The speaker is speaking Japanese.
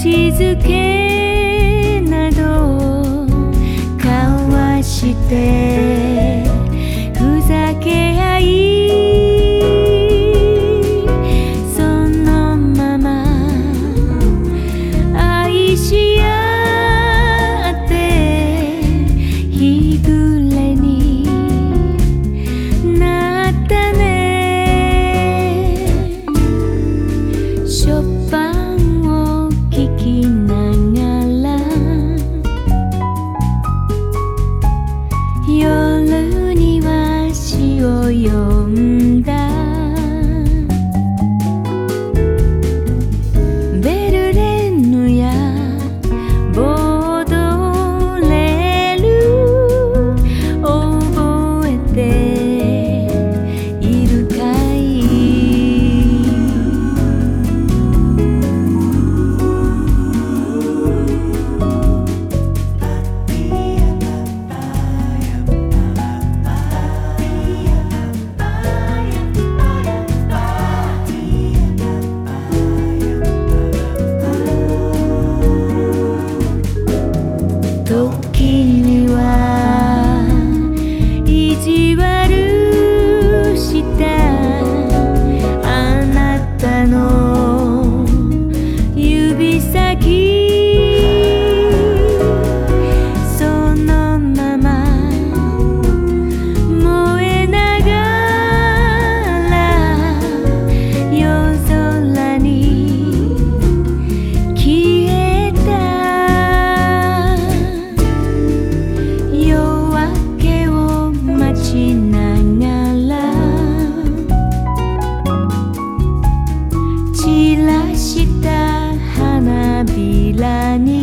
口づけなど交わしてふざけ合い、そのまま愛し合って日暮れになったね。ショパンを聴きながら夜には詩を読んだ。ベルレンヌやボードレール覚えているかい。時には意地悪したあなたの指先、そのまま燃えながら夜空に消えた。夜明けを待ちながら散らした花びらに